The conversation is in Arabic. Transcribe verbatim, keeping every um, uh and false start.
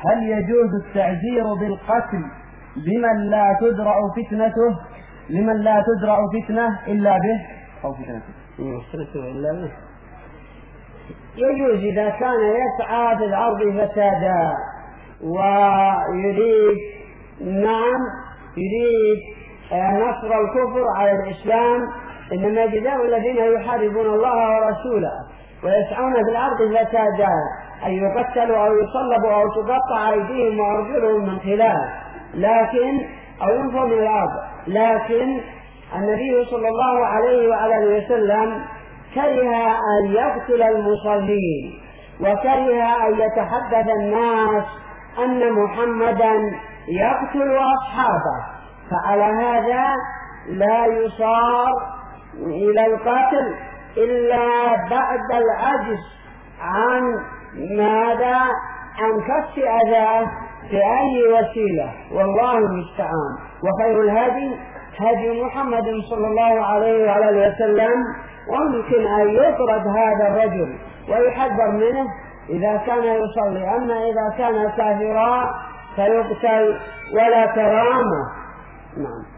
هل يجوز التعزير بالقتل لمن لا تدرأ فتنته لمن لا تدرأ فتنة إلا به أو فتنته إلا به؟ يجوز إذا كان يسعى في الأرض فسادا ويريد نعم يريد نصر الكفر على الإسلام. إنما جزاء الذين يحاربون الله ورسوله ويسعون في الأرض فسادا أن يقتلوا أو يصلبوا أو تقطع أيديهم وأرجلهم من خلاف لكن أو ينفوا من الأرض. لكن النبي صلى الله عليه وعلى وسلم كره أن يقتل المصلين وكره أن يتحدث الناس أن محمدا يقتل أصحابه، فعلى هذا لا يصار إلى القتل إلا بعد العجز عن ماذا عن كف أذاه بأي وسيلة، والله المستعان. وخير الهدي هدي محمد صلى الله عليه وعلى وسلم، وممكن أن يطرد هذا الرجل ويحذر منه إذا كان يصلي، أما إذا كان كافرا فيقتل ولا كرامة. نعم.